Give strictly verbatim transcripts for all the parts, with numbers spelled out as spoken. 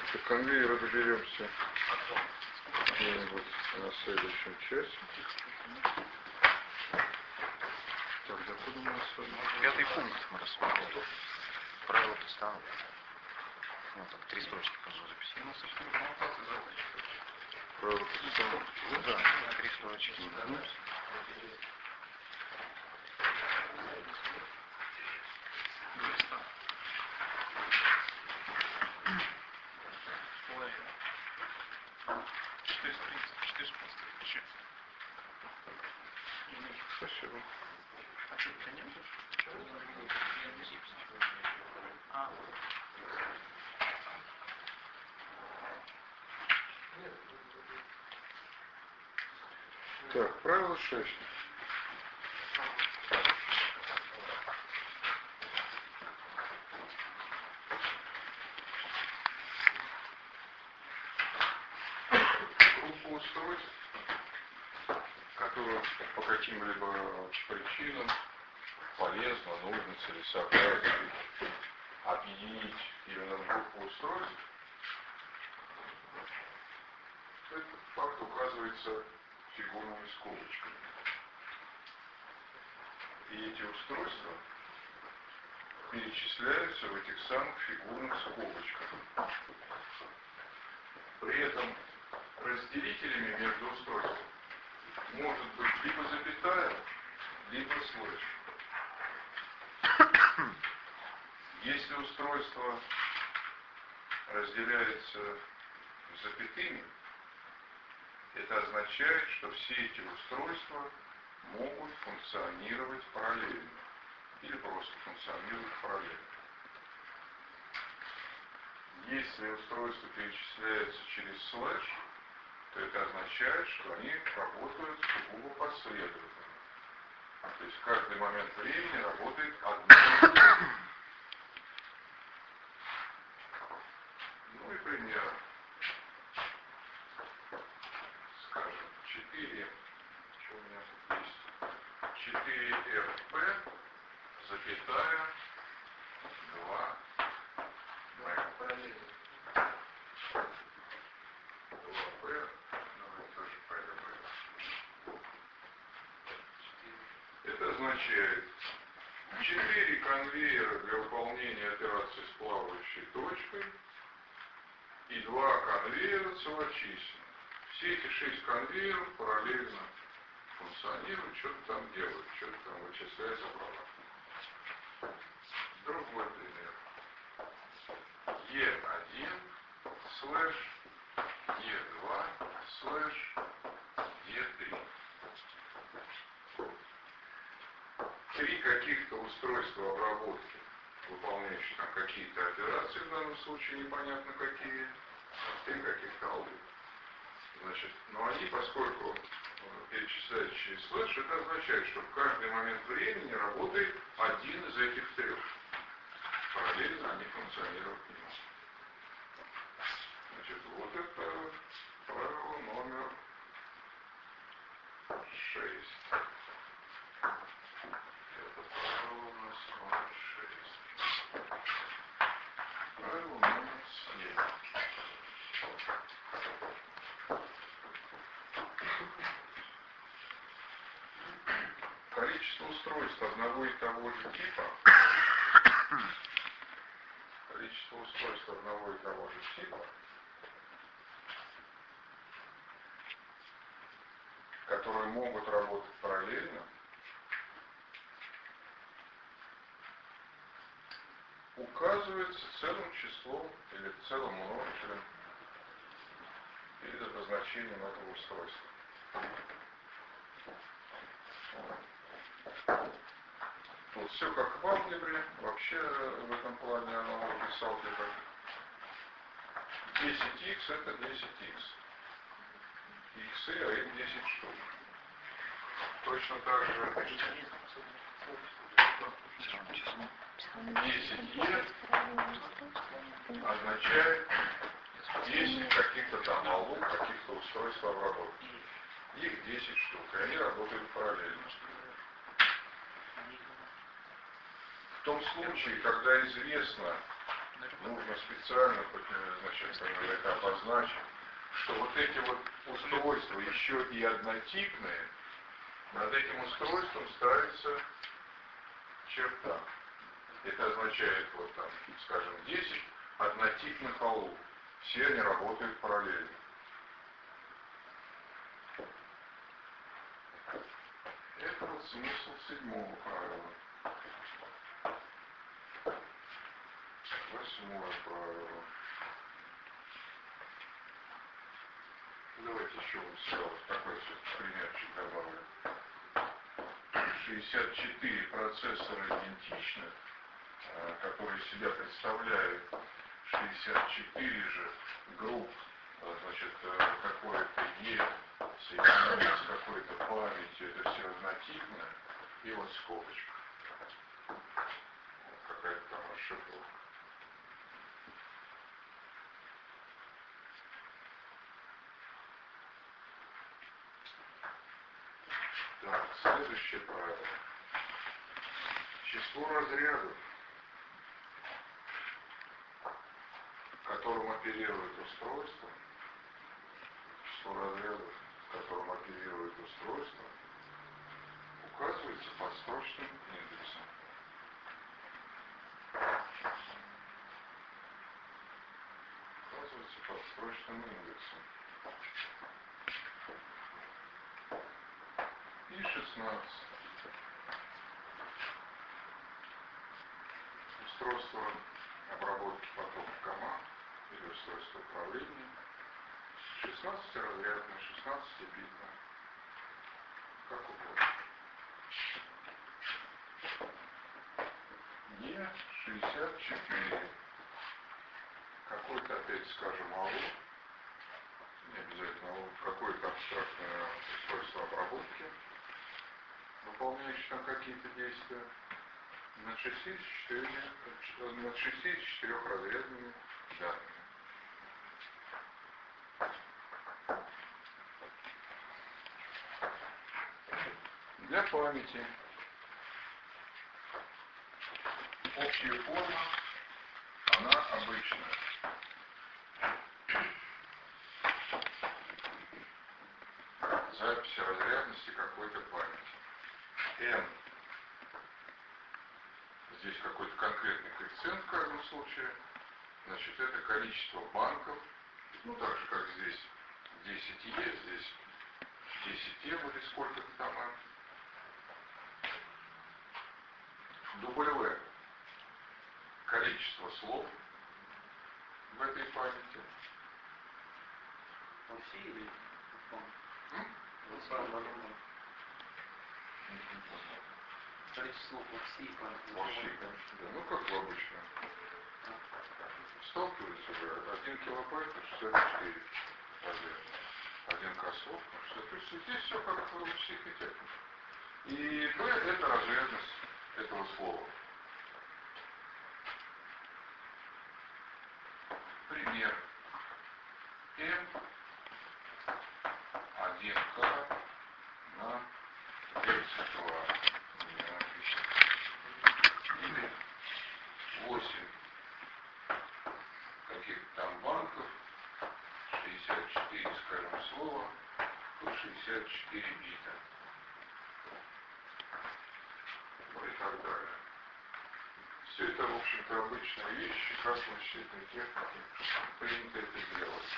До конвейера доберемся где-нибудь на следующем часе. Так, докуда мы с вами? Пятый пункт мы рассмотрели. Правила постановки. Ну, так, три строчки, пожалуйста, записали. Правила постановки. Да, три строчки. Угу. Спасибо. Так, правило шесть. Группа устройств, которые по каким-либо причинам полезно, нужно, целесообразно объединить именно в группу устройств, этот факт указывается фигурными скобочками. И эти устройства перечисляются в этих самых фигурных скобочках. При этом разделителями между устройствами может быть либо запятая, либо слэш. Если устройство разделяется запятыми, это означает, что все эти устройства могут функционировать параллельно или просто функционируют параллельно. Если устройство перечисляется через слэш, то это означает, что они работают сугубо последовательно. То есть в каждый момент времени работает одно и то же. Ну и пример. Скажем, четыре, что у меня тут есть? четыре эф пи, запятая, два P. два P, давайте тоже P, P. Это означает четыре конвейера для выполнения операции с плавающей точкой и два конвейера целочисленных. Все эти шесть конвейеров параллельно функционируют, что-то там делают, что-то там вычисляют обратно. Другой пример. Е один слэш Е два слэш Е три. Три каких-то устройства обработки, выполняющие там какие-то операции, в данном случае непонятно какие, три каких-то алды. Значит, но они, поскольку перечисляют через слэш, это означает, что в каждый момент времени работает один из этих трех. Параллельно они функционируют не могут. Значит, вот это правило номер шесть. Это правило у нас номер шесть. Правило номер семь. Количество устройств одного и того же типа, количество устройств одного и того же типа, которые могут работать параллельно, указывается целым числом или целым множителем перед обозначением этого устройства. Тут все как в алгебре, вообще в этом плане аналогии с алгеброй. десять икс это десять икс. Иксы, а их десять штук. Точно так же десять е означает десять каких-то там алгебр, каких-то устройств обработки. Их десять штук, и они работают параллельно. В том случае, когда известно нужно специально, значит, наверняка обозначить, что вот эти вот устройства еще и однотипные, над этим устройством ставится черта. Это означает, вот там, скажем, десять однотипных аул. Все они работают параллельно. Это вот смысл седьмого правила. Восьмое правило. Давайте еще вот сразу такой примерчик добавлю. шестьдесят четыре процессора идентичных, которые себя представляют шестьдесят четыре же групп, значит, какое-то Е соединение с какой-то памятью, это все однотипно, и вот скобочка. Вот какая-то там расшифровка. Так, следующее правило. Число разрядов, которым оперирует устройство, число разрядов, которым оперирует устройство, указывается подстрочным индексом. Указывается подстрочным индексом. И шестнадцать. Устройство обработки потока команд или устройство управления. шестнадцатиразрядное, шестнадцатибитное. Как угодно. Е шестьдесят четыре. Какой-то, опять скажем, аул. Не обязательно аул. Какое-то абстрактное устройство обработки, выполняющее там какие-то действия. Над шестьдесят четырехразрядными данными. Для памяти общая форма, она обычная. Запись разрядности какой-то памяти. N. Здесь какой-то конкретный коэффициент в каждом случае. Значит, это количество банков. Ну, так же, как здесь десять Е, здесь десять Е или сколько-то там. W. Количество слов в этой памяти. Во всей или М? в основном? Количество во всей памяти. Во всей памяти, да. Ну, как в обычном. Сталкиваются уже один килобайт на шестьдесят четыре размера. Один косок на шестьдесят. То есть здесь все как в всех этих. И B это разрядность этого слова. Пример. М один К на тридцать два. Или восемь каких-то там банков, шестьдесят четыре, скажем, слова, по шестьдесят четыре бита. Ну и так далее. Все это, в общем-то, обычные вещи, как в вычислительной технике принято это делать.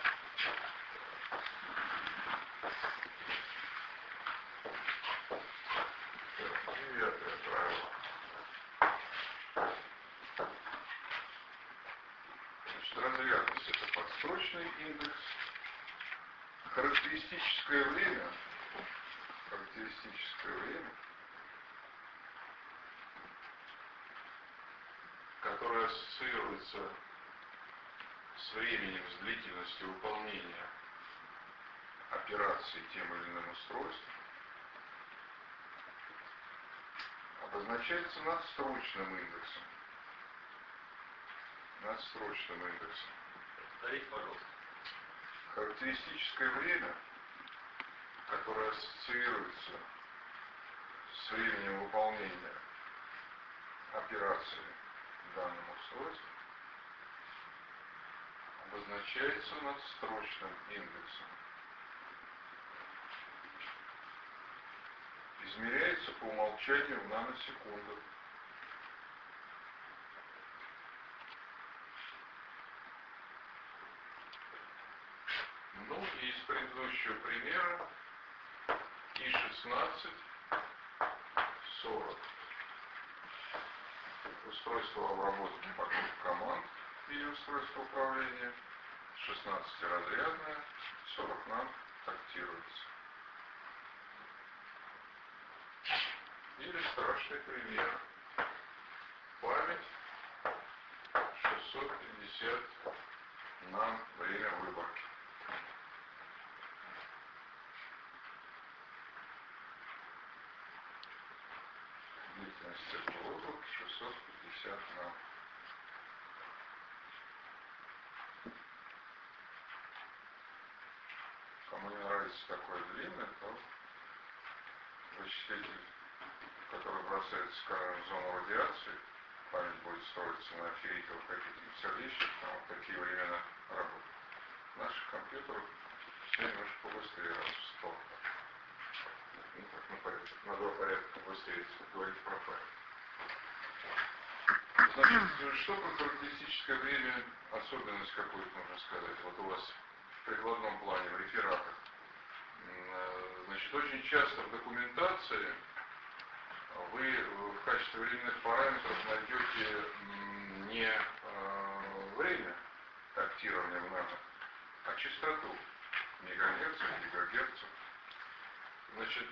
Девятое правило. Значит, разрядность это подстрочный индекс. Характеристическое время, характеристическое время, которое ассоциируется с временем, с длительностью выполнения операции тем или иным устройством, обозначается надстрочным индексом. Надстрочным индексом. Повторите, пожалуйста. Характеристическое время, которое ассоциируется с временем выполнения операции в данном устройстве, обозначается надстрочным индексом. Измеряется по умолчанию в наносекундах. Ну и из предыдущего примера и шестнадцать сорок. Устройство обработки потока команд в виде устройства управления. шестнадцатиразрядное, сорок нам тактируется. Или страшный пример. Память шестьсот пятьдесят нам время выборки. Длительность цикла выборки шестьсот пятьдесят нам. Кому не нравится такое длинное, то вычислитель, который бросается, скажем, в зону радиации, память будет строиться на ферритовых каких-то сердечниках, там вот такие времена работают. Наши компьютеры все немножко побыстрее раз в сто. Ну так, на порядок, на два порядка побыстрее, если говорить про память. Значит, что про характеристическое время, особенность какую-то можно сказать, вот у вас в прикладном плане, в рефератах. Значит, очень часто в документации вы в качестве временных параметров найдете не время тактирования в нано, а частоту мегагерц, гигагерц. Значит,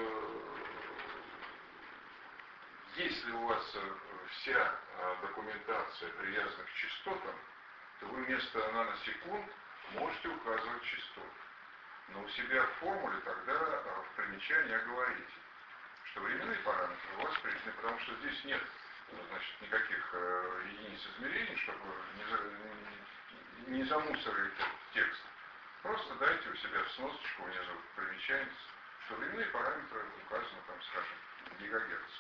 если у вас вся документация привязана к частотам, то вы вместо наносекунд можете указывать частоту. Но у себя в формуле тогда в примечании оговорите, что временные параметры у вас приняты, потому что здесь нет, значит, никаких э, единиц измерений, чтобы не, за, не, не замусорить текст. Просто дайте у себя в сносочку внизу в примечании, что временные параметры указаны, там, скажем, в гигагерц.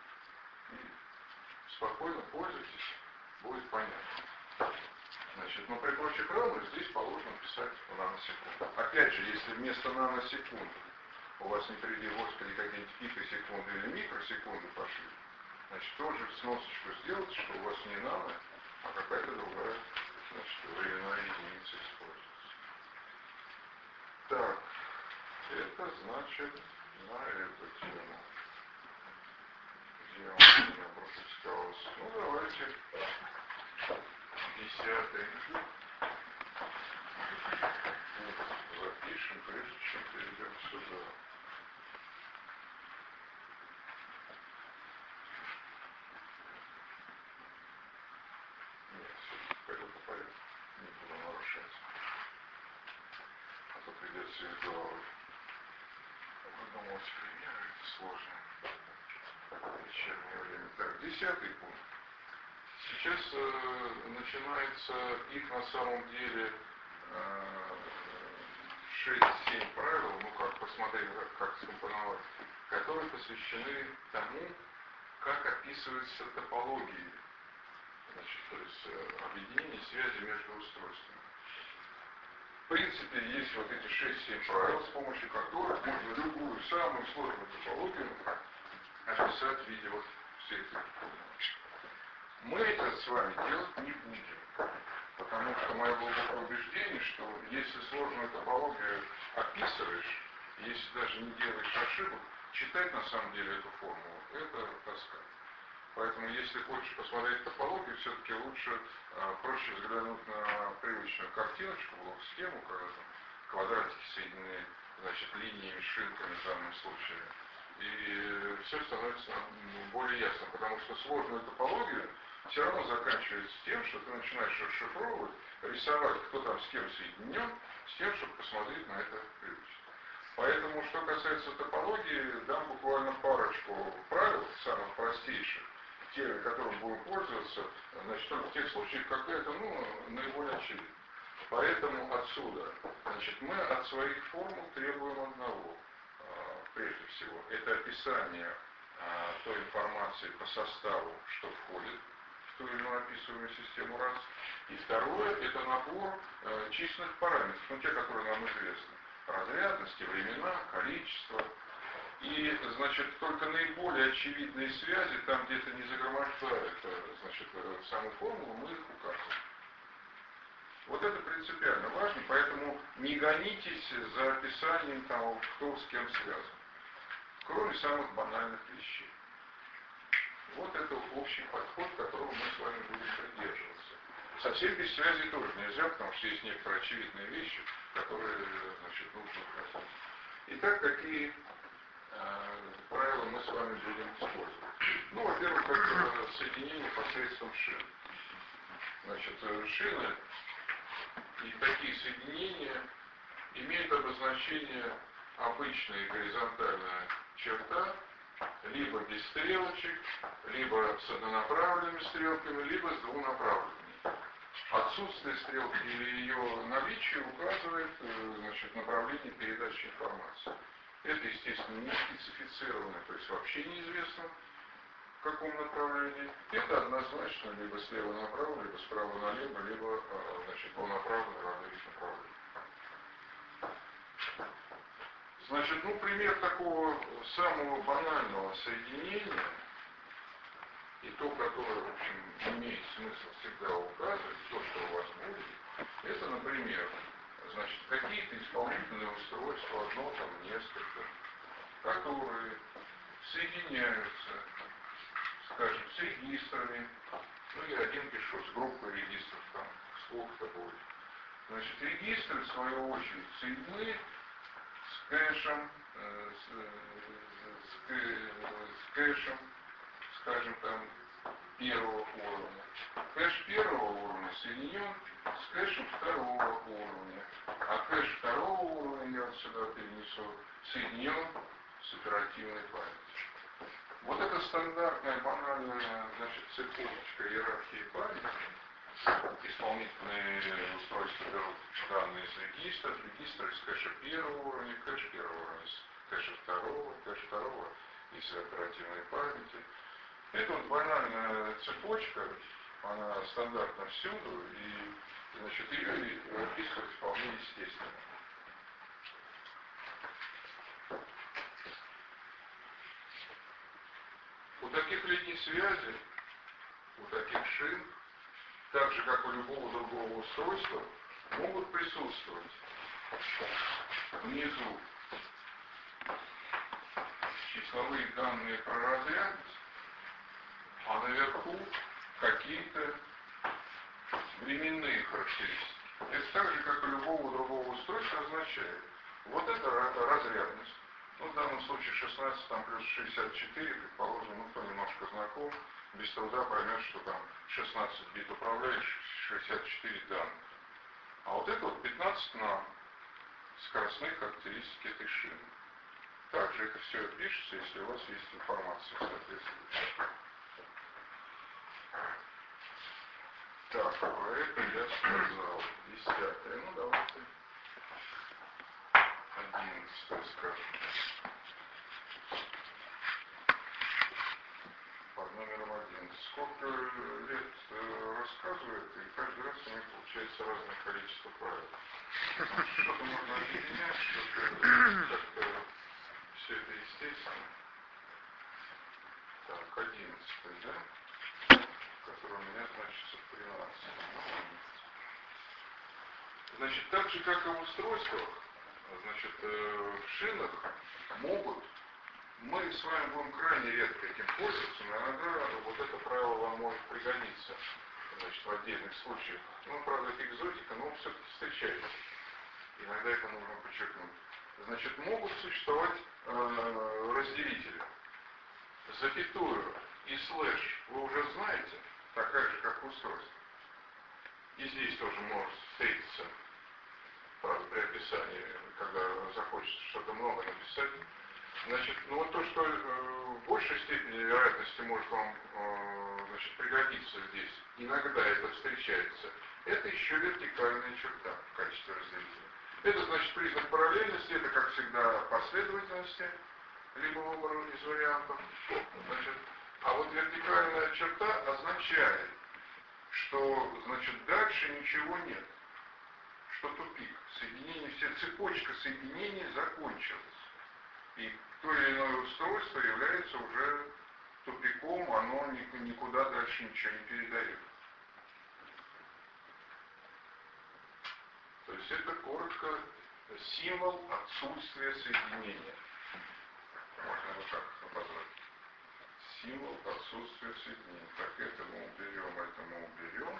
И спокойно пользуйтесь, будет понятно. Значит, но при прочих равных здесь положено писать в наносекунд. Опять же, если вместо наносекунд у вас не приведи господи какие-нибудь пикосекунды или микросекунды пошли, значит, тоже сносочку сделайте, что у вас не нано, а какая-то другая, значит, временная единица используется. Так, это значит на эту тему. Где у меня пропускалось? Ну, давайте. Десятый. Запишем, прежде чем перейдем сюда. Нет, все-таки пойду по порядку. Не буду нарушать. А то придется из головы выдумывать примеры. Это сложно. Вечернее время. Так, десятый пункт. Сейчас э, начинается их на самом деле э, шесть-семь правил, ну как посмотреть, как, как скомпоновать, которые посвящены тому, как описываются топологии, значит, то есть э, объединение связи между устройствами. В принципе, есть вот эти шесть-семь правил, с помощью которых можно любую самую сложную топологию описать в виде вот всех этих пунктов. Мы это с вами делать не будем, потому что мое глубокое убеждение, что если сложную топологию описываешь, если даже не делаешь ошибок, читать на самом деле эту формулу, это тоска. Поэтому если хочешь посмотреть топологию, все-таки лучше, э, проще взглянуть на привычную картиночку, блок-схему, когда там квадратики соединены, значит, линиями, шинками в данном случае. И все становится более ясно, потому что сложную топологию все равно заканчивается тем, что ты начинаешь расшифровывать, рисовать, кто там с кем соединен, с тем, чтобы посмотреть на это привычно. Поэтому, что касается топологии, дам буквально парочку правил, самых простейших, те, которым будем пользоваться, значит, только в тех случаях, когда это, ну, наиболее очевидно. Поэтому отсюда, значит, мы от своих формул требуем одного, прежде всего, это описание а, той информации по составу, что входит в ту или иную описываемую систему раз, И второе, это набор э, численных параметров, ну те, которые нам известны. Разрядности, времена, количество. И, значит, только наиболее очевидные связи, там где-то не загромождают, значит, саму формулу, мы их указываем. Вот это принципиально важно, поэтому не гонитесь за описанием того, кто с кем связан. Кроме самых банальных вещей. Вот это общий подход, которого мы с вами будем придерживаться. Совсем без связи тоже нельзя, потому что есть некоторые очевидные вещи, которые, значит, нужно указать. Итак, какие э, правила мы с вами будем использовать? Ну, во-первых, это соединение посредством шин. Значит, шины и такие соединения имеют обозначение обычная горизонтальная черта, либо без стрелочек, либо с однонаправленными стрелками, либо с двунаправленными. Отсутствие стрелки или ее наличие указывает, значит, направление передачи информации. Это, естественно, не специфицировано, то есть вообще неизвестно, в каком направлении. Это однозначно либо слева направо, либо справа налево, либо, значит, полноправно в разных направлениях. Значит, ну, пример такого самого банального соединения, и то, которое, в общем, имеет смысл всегда указывать, то, что у вас будет, это, например, значит, какие-то исполнительные устройства, одно там, несколько, которые соединяются, скажем, с регистрами, ну, я один пишу, с группой регистров, там, сколько-то будет. Значит, регистры, в свою очередь, соединены с кэшем, э, с, с, с кэшем, скажем, там, первого уровня. Кэш первого уровня соединен с кэшем второго уровня, а кэш второго уровня, я вот сюда перенесу, соединен с оперативной памятью. Вот это стандартная, банальная, значит, цепочка иерархии памяти. Исполнительные устройства берут данные из регистра, регистр из кэша первого уровня, кэш первого уровня, из кэша второго, кэш второго из оперативной памяти. Это вот банальная цепочка, она стандартна всюду, и, значит, ее описывать вполне естественно. У таких линий связи, у таких шин, так же, как у любого другого устройства, могут присутствовать внизу числовые данные про разрядность, а наверху какие-то временные характеристики. Это так же, как и любого другого устройства, означает. Вот это разрядность. Ну, в данном случае шестнадцать там, плюс шестьдесят четыре, предположим, ну, кто немножко знаком, без труда поймет, что там шестнадцать бит управляющих, шестьдесят четыре данных. А вот это вот пятнадцать на скоростные характеристики этой шины. Также это все пишется, если у вас есть информация соответствующая. Так, про это я сказал. Десятое. Ну, давайте. Одиннадцатое, скажем. Под номером одиннадцать. Сколько лет э, рассказывает, и каждый раз у меня получается разное количество правил. Что-то можно объединять, что-то как-то все это естественно. Так, одиннадцатое, да? Который у меня значится тринадцать. Значит, так же, как и в устройствах, значит, э, в шинах могут, мы с вами будем крайне редко этим пользоваться, но иногда вот это правило вам может пригодиться, значит, в отдельных случаях. Ну, правда, это экзотика, но все-таки встречается. Иногда это нужно подчеркнуть. Значит, могут существовать э, разделители. Запятую и слэш вы уже знаете, такая же, как устройство. И здесь тоже может встретиться, правда, при описании, когда захочется что-то много написать. Значит, ну вот то, что э, в большей степени вероятности может вам э, значит, пригодиться здесь, иногда это встречается, это еще вертикальная черта в качестве разделителя. Это значит признак параллельности, это, как всегда, последовательности, либо выбор из вариантов. Значит, а вот вертикальная черта означает, что, значит, дальше ничего нет, что тупик. Соединение, вся цепочка соединений закончилась. И то или иное устройство является уже тупиком, оно никуда дальше ничего не передает. То есть это коротко символ отсутствия соединения. Можно вот так обозвать. Символ отсутствия соединения. Так, это мы уберем, это мы уберем.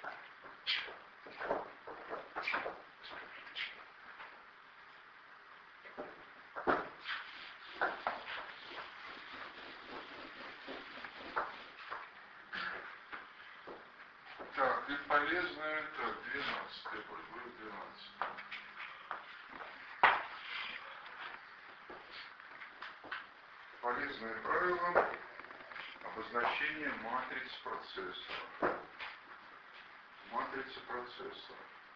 Так, и полезное, так, двенадцать, будет двенадцать. Полезное правило обозначения матриц процессора. Матрица процессора.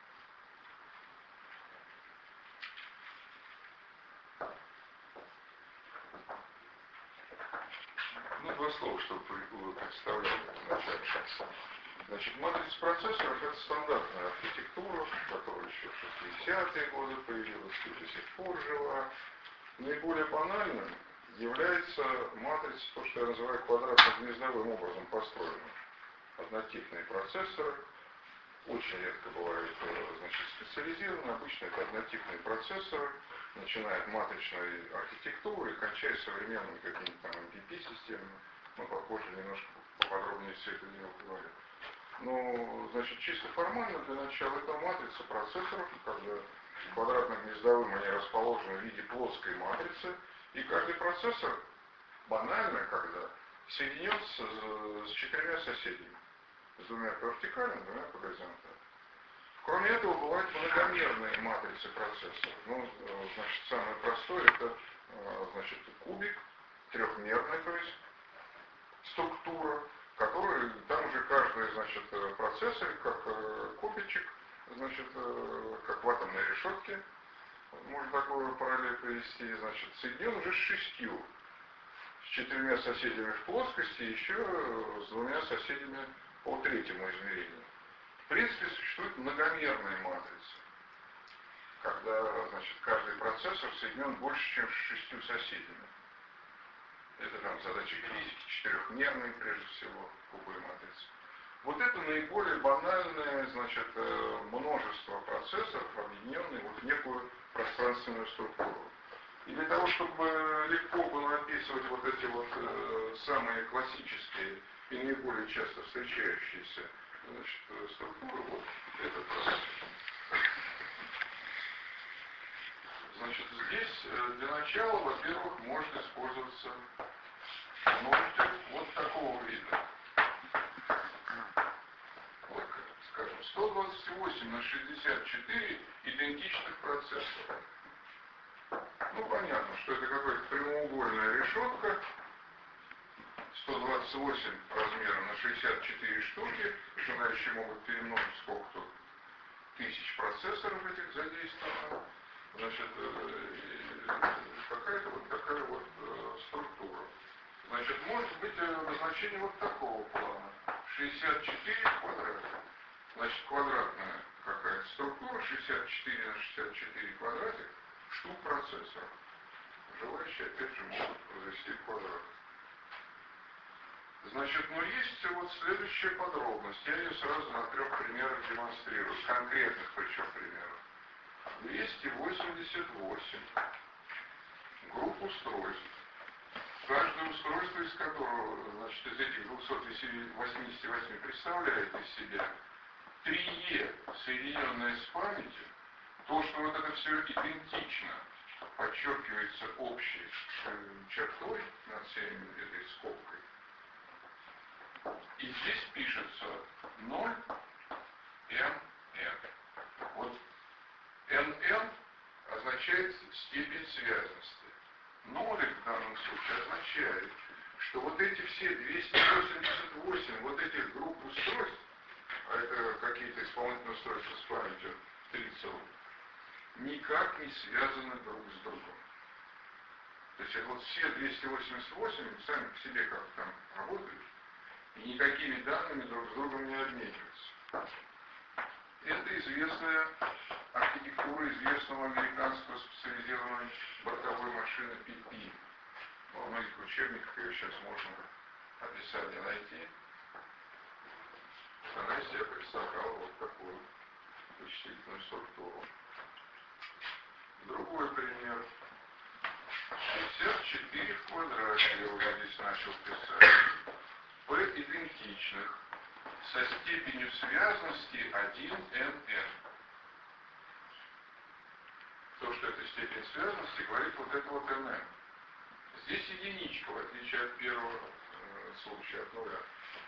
Ну, два слова, чтобы вы представляли вначале. Значит, матрица процессоров — это стандартная архитектура, которая еще в шестидесятые годы появилась и до сих пор жива. Наиболее банальным является матрица, то, что я называю квадратно-гнездовым образом построена. Однотипные процессоры, очень редко бывают, значит, специализированные, обычно это однотипные процессоры, начиная от матричной архитектуры и кончая современными какими-то там эм пи пи-системами. Мы попозже немножко поподробнее все это дело поговорим. Ну, значит, чисто формально для начала это матрица процессоров, когда квадратно-гнездовым они расположены в виде плоской матрицы, и каждый процессор, банально, когда соединен с, с четырьмя соседями, с двумя по вертикали, двумя по горизонтали. Кроме этого, бывают многомерные матрицы процессоров. Ну, значит, самое простое это, значит, кубик, трехмерная, то есть структура, который, там уже каждый, значит, процессор, как кубичек, значит, как в атомной решетке, можно такую параллель привести, значит, соединен уже с шестью, с четырьмя соседями в плоскости, и еще с двумя соседями по третьему измерению. В принципе, существует многомерная матрица, когда, значит, каждый процессор соединен больше, чем с шестью соседями. Это там задачи физики, четырехмерные, прежде всего, кубовые матрицы. Вот это наиболее банальное, значит, множество процессоров, объединенные вот в некую пространственную структуру. И для того, чтобы легко было описывать вот эти вот э, самые классические и наиболее часто встречающиеся, значит, структуры, вот это процессор. Значит, здесь для начала, во-первых, может использоваться множитель вот такого вида. Вот, скажем, сто двадцать восемь на шестьдесят четыре идентичных процессоров. Ну, понятно, что это какая-то прямоугольная решетка, сто двадцать восемь размером на шестьдесят четыре штуки, желающие могут перемножить сколько-то тысяч процессоров этих задействовано. Значит, какая-то вот такая вот э, структура. Значит, может быть обозначение вот такого плана. шестьдесят четыре в квадрате. Значит, квадратная какая-то структура, шестьдесят четыре на шестьдесят четыре квадратик, штук процессоров. Желающие, опять же, могут возвести в квадрат. Значит, ну есть вот следующая подробность. Я ее сразу на трех примерах демонстрирую. Конкретных причем примеров. двести восемьдесят восемь групп устройств. Каждое устройство, из которого, значит, из этих двухсот восьмидесяти восьми представляет из себя три Е, соединенное с памятью, то, что вот это все идентично, подчеркивается общей чертой над всей этой скобкой. И здесь пишется ноль эн эн. Вот эн эн означает степень связанности. Нолик в данном случае означает, что вот эти все двести восемьдесят восемь вот этих групп устройств, а это какие-то исполнительные устройства с памятью три целых, никак не связаны друг с другом. То есть вот все двести восемьдесят восемь сами по себе как там работают, и никакими данными друг с другом не обмениваются. Это известная архитектура известного американского специализированной бортовой машины пи пи. Во многих учебниках ее сейчас можно описание найти. Она из себя представляла вот такую вычислительную структуру. Другой пример. шестьдесят четыре в квадрате, я уже здесь начал писать. P идентичных со степенью связности один эн эн. То, что это степень связности, говорит вот это вот эн эн. Здесь единичка, в отличие от первого э, случая, от нуля.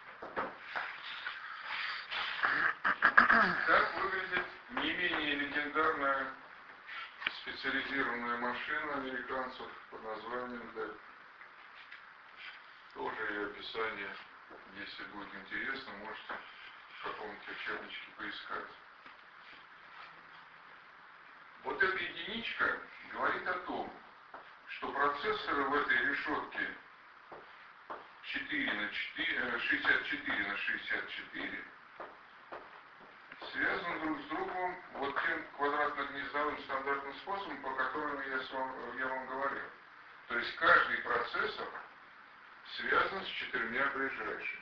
Как выглядит не менее легендарная специализированная машина американцев под названием Д. Тоже ее описание, если будет интересно, можете в каком-то учебничке поискать. Вот эта единичка говорит о том, что процессоры в этой решетке четыре на четыре, шестьдесят четыре на шестьдесят четыре связаны друг с другом вот тем квадратно-гнездовым стандартным способом, по которому я, с вам, я вам говорил. То есть каждый процессор связан с четырьмя ближайшими.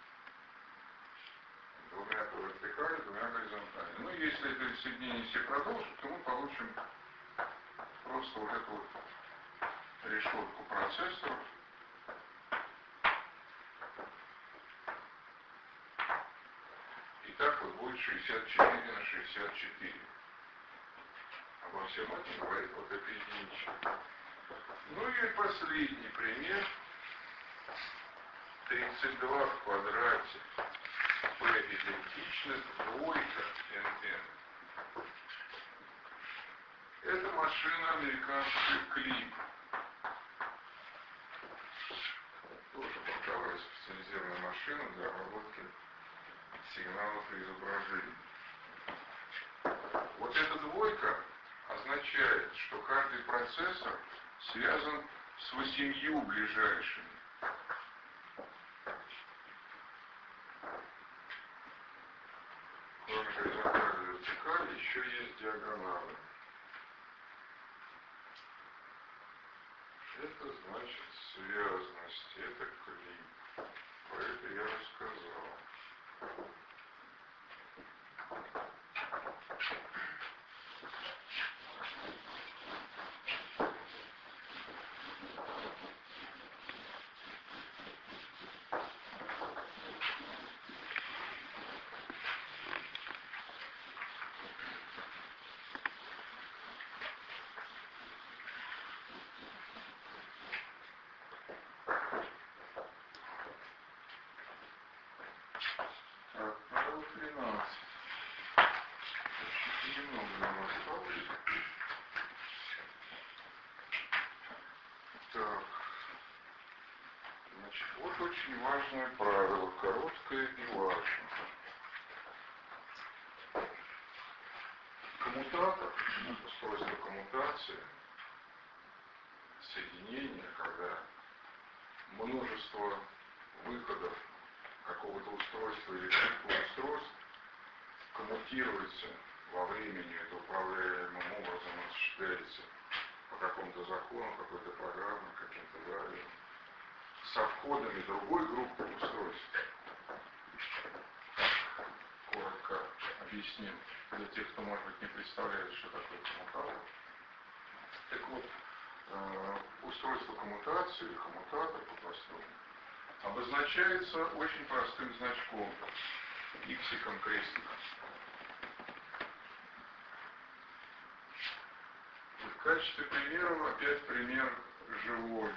Двумя по вертикали, двумя горизонтали. Ну, если это соединение все продолжит, то мы получим просто вот эту вот решетку процессоров. И так вот будет шестьдесят четыре на шестьдесят четыре. Обо всем этом говорит вот эта единичка. Ну и последний пример. тридцать два в квадрате. P идентичных двойка эн эн. Это машина американская Клип. Тоже бортовая специализированная машина для обработки сигналов и изображений. Вот эта двойка означает, что каждый процессор связан с восемью ближайшими. Кроме горизонтали и вертикали, еще есть диагоналы. Это значит связность, это клип. Про это я рассказал. Так, правило тринадцать. Очень немного нам осталось. Так. Значит, вот очень важное правило, короткое и важное. Коммутатор, устройство коммутации, соединение, когда множество выходов какого-то устройства или типа устройств коммутируется во времени, это управляемым образом осуществляется по какому-то закону, какой-то программе, каким-то правилам, со входами другой группы устройств. Коротко объясним для тех, кто, может быть, не представляет, что такое коммутатор. Так вот, э, устройство коммутации или коммутатор по-простому обозначается очень простым значком, иксиком крестиком. В качестве примера опять пример живой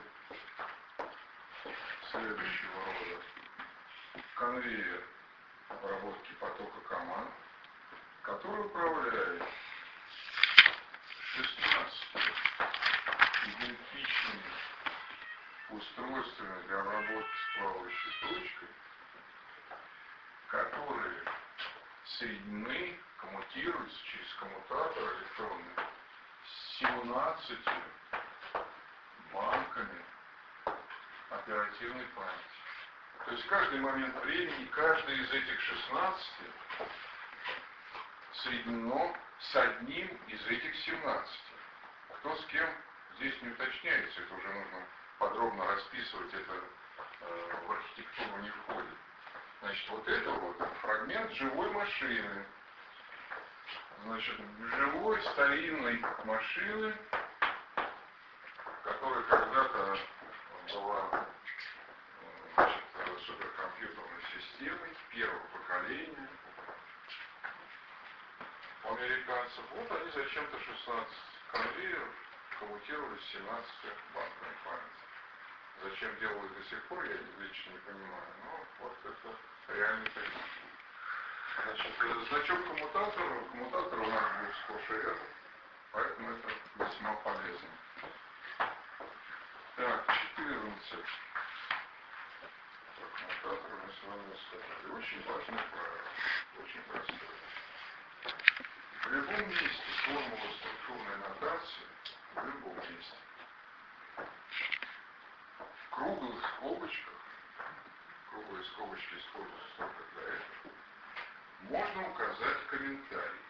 следующего рода. Конвейер обработки потока команд, который управляет шестнадцатью идентичными устройствами для обработки с плавающей точкой, которые соединены, коммутируются через коммутатор электронный с семнадцатью банками оперативной памяти. То есть каждый момент времени, каждый из этих шестнадцати соединено с одним из этих семнадцати. Кто с кем, здесь не уточняется, это уже нужно подробно расписывать, это э, в архитектуру не входит. Значит, вот это вот фрагмент живой машины. Значит, живой старинной машины, которая когда-то была, значит, суперкомпьютерной системой первого поколения у американцев. Вот они зачем-то шестнадцать конвейеров коммутировали с семнадцатью банками памяти. Зачем делают до сих пор, я лично не понимаю, но вот это реальный пример. Значит, значок коммутатора, коммутатор у нас будет сплошь и рядом, поэтому это весьма полезно. Так, четырнадцать. Коммутатор мы с вами сказали. Очень важное правило, очень простое. В любом месте формула структурной нотации, в любом месте, в круглых скобочках, круглые скобочки используются только для этого, можно указать комментарий.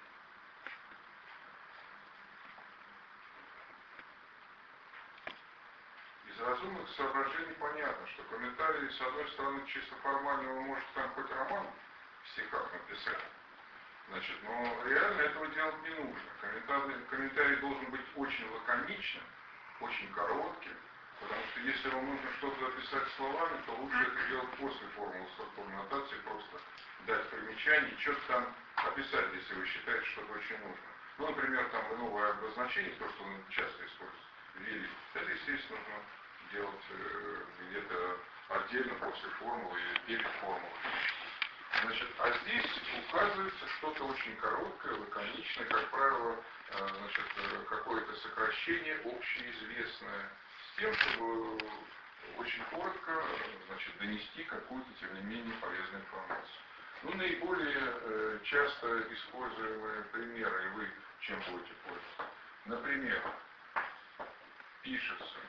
Из разумных соображений понятно, что комментарий, с одной стороны, чисто формально вы можете там хоть роман в стихах написать, значит, но реально этого делать не нужно. Комментарий, комментарий должен быть очень лаконичным, очень коротким, потому что если вам нужно что-то записать словами, то лучше это делать после формулы структурной нотации, просто дать примечание, что-то там описать, если вы считаете, что это очень нужно. Ну, например, там новое обозначение, то, что он часто использует, ввели. Это, естественно, нужно делать э, где-то отдельно после формулы или перед формулой. Значит, а здесь указывается что-то очень короткое, лаконичное, как правило, э, значит, э, какое-то сокращение общеизвестное, с тем, чтобы очень коротко, значит, донести какую-то, тем не менее, полезную информацию. Ну, наиболее э, часто используемые примеры, и вы чем будете пользоваться. Например, пишется,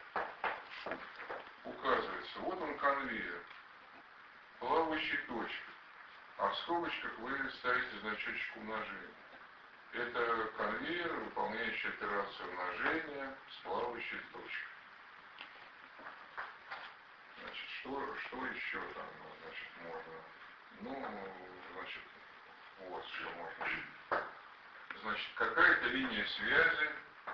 указывается, вот он конвейер, плавающая точка, а в скобочках вы ставите значочек умножения. Это конвейер, выполняющий операцию умножения с плавающей точкой. Значит, что, что еще там, значит, можно? Ну, значит, вот что можно. Значит, какая-то линия связи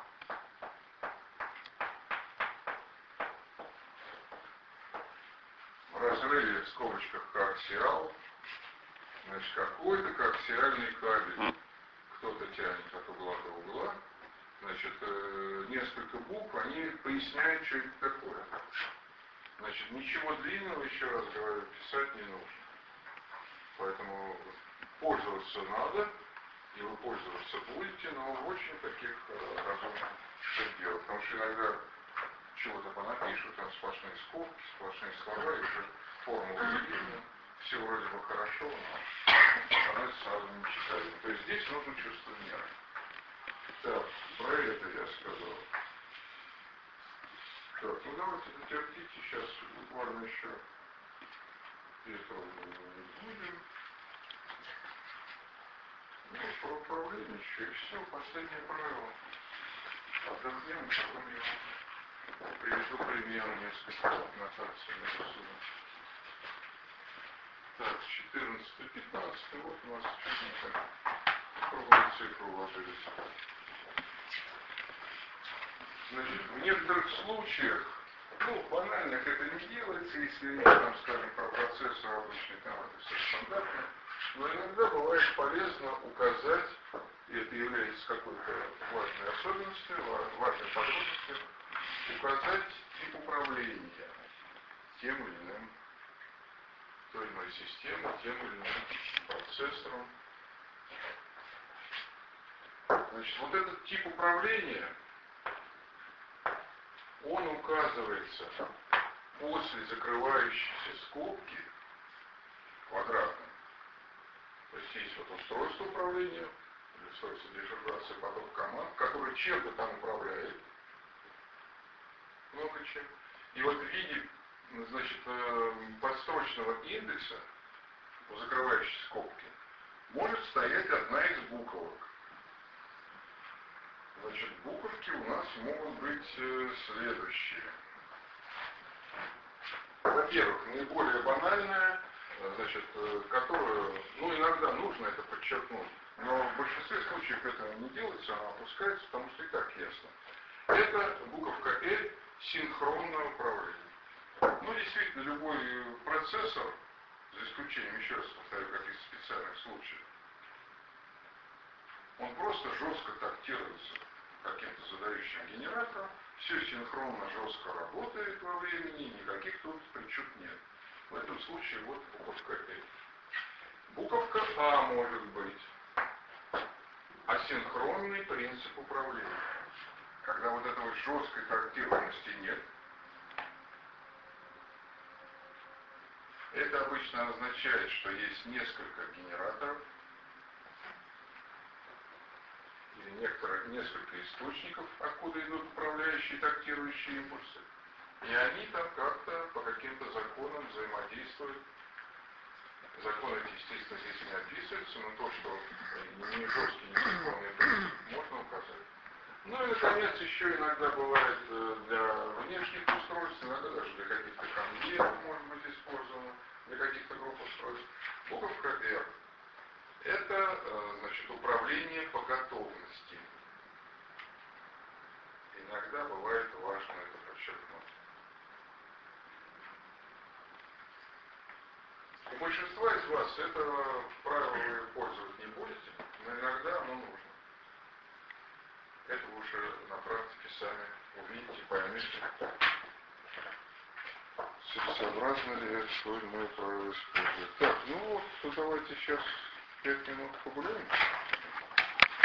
в разрыве в скобочках коаксиал, значит, какой-то коаксиальный кабель кто-то тянет от угла до угла, значит, э, несколько букв, они поясняют, что это такое. Значит, ничего длинного, еще раз говорю, писать не нужно. Поэтому пользоваться надо, и вы пользоваться будете, но в очень таких э, разумных пределах. Потому что иногда чего-то понапишут, там сплошные скобки, сплошные слова, и уже формулы не видно, все вроде бы хорошо, но становится сразу нечитаемо. То есть здесь нужно чувство меры. Так, про это я сказал. Так, ну давайте дотерпите, сейчас буквально еще этого не будем. Ну, про управление еще и все, последнее правило. Отдохнем, потом я приведу пример несколько нотаций на сюда. Так, с четырнадцатого пятнадцатого, вот у нас чудненько круглые цифры уложились. Значит, в некоторых случаях, ну, банальных это не делается, если речь, там, скажем, про процессор обычный, там это все стандартно, но иногда бывает полезно указать, и это является какой-то важной особенностью, важной подробностью, указать тип управления тем или иным, той или иной системой, тем или иным процессором. Значит, вот этот тип управления, он указывается после закрывающейся скобки квадратной. То есть есть вот устройство управления, или устройство дешифрации поток команд, который чем-то там управляет, много чем. И вот в виде значит, э, подстрочного индекса у закрывающей скобки может стоять одна из буквок. Значит, буковки у нас могут быть э, следующие. Во-первых, наиболее банальная, значит, э, которую, ну, иногда нужно это подчеркнуть, но в большинстве случаев этого не делается, она опускается, потому что и так ясно. Это буковка L синхронное управление. Ну, действительно, любой процессор, за исключением, еще раз повторю, каких-то специальных случаев, он просто жестко тактируется каким-то задающим генератором, все синхронно жестко работает во времени, никаких тут причуд нет. В этом случае вот буковка L. Буковка А может быть асинхронный принцип управления. Когда вот этой вот жесткой тактированности нет, это обычно означает, что есть несколько генераторов, или некоторых, несколько источников, откуда идут управляющие тактирующие импульсы. И они там как-то по каким-то законам взаимодействуют. Законы эти, естественно, здесь не описываются, но то, что не жесткий, не синхронный принцип, можно указать. Ну и, наконец, еще иногда бывает для внешних устройств, иногда даже для каких-то конвейеров может быть использовано, для каких-то групп устройств. Буковка R. Это, значит, управление по готовности. Иногда бывает важно это подчеркнуть. У большинства из вас этого правила вы пользоваться не будете, но иногда оно нужно. Это вы уже на практике сами увидите, поймете, целесообразно ли столь мы правила использовать. Так, ну вот, давайте сейчас пять минут погуляем.